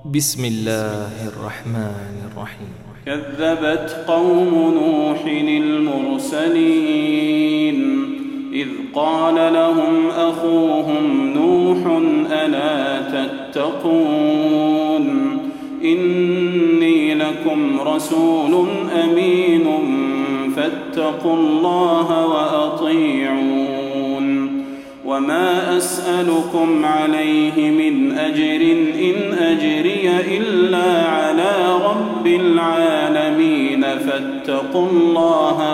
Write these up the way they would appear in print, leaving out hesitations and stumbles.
بسم الله الرحمن الرحيم. كذبت قوم نوح المرسلين إذ قال لهم أخوهم نوح ألا تتقون إني لكم رسول أمين فاتقوا الله وأطيعون وما أسألكم عليه من أجر إن أجري إلا على رب العالمين فاتقوا الله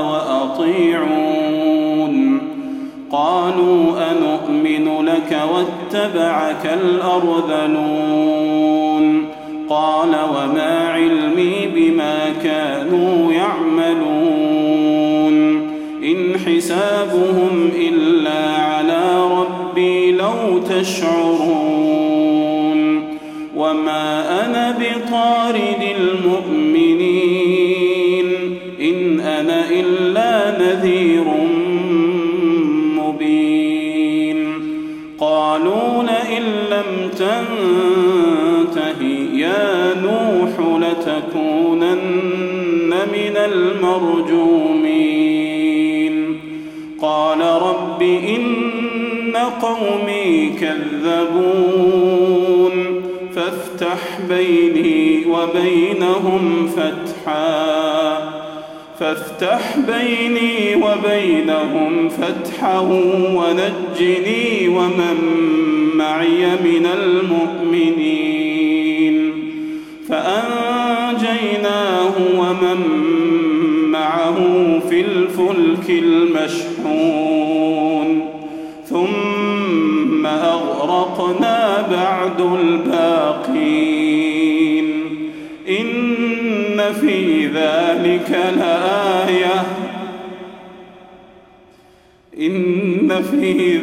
وأطيعون قالوا أنؤمن لك واتبعك الأرذلون قال وما علمي بما كانوا يعملون إن حسابهم إلا على ربي لو تشعرون وما أنا بطارد المؤمنين إن أنا إلا نذير مبين قالوا لئن لم تنته يا نوح لتكونن من المرجومين قال رب إن قومي كذبون فافتح بيني وبينهم فتحا ونجني ومن معي من المؤمنين فأنجيناه ومن معه في الفلك المشحون ثم أغرقنا بعد الباقين إن في ذلك لآية إن في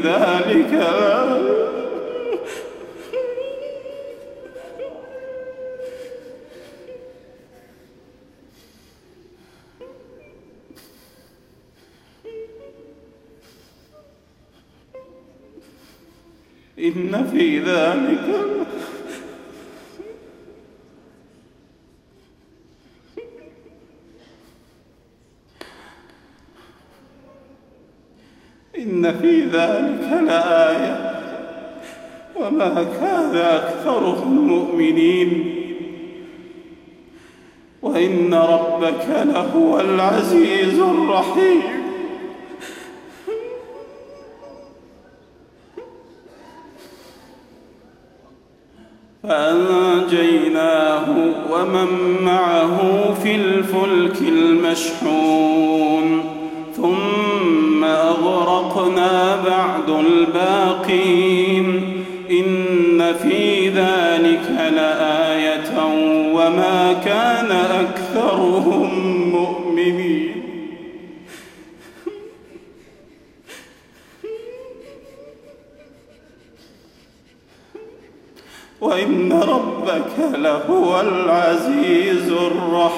ذلك لآية وما كان أكثرهم مؤمنين وإن ربك لهو العزيز الرحيم فأنجيناه ومن معه في الفلك المشحون ثم أغرقنا بعد الباقين إن في ذلك لآية وما كان أكثرهم مؤمنين وإن ربك لهو العزيز الرحيم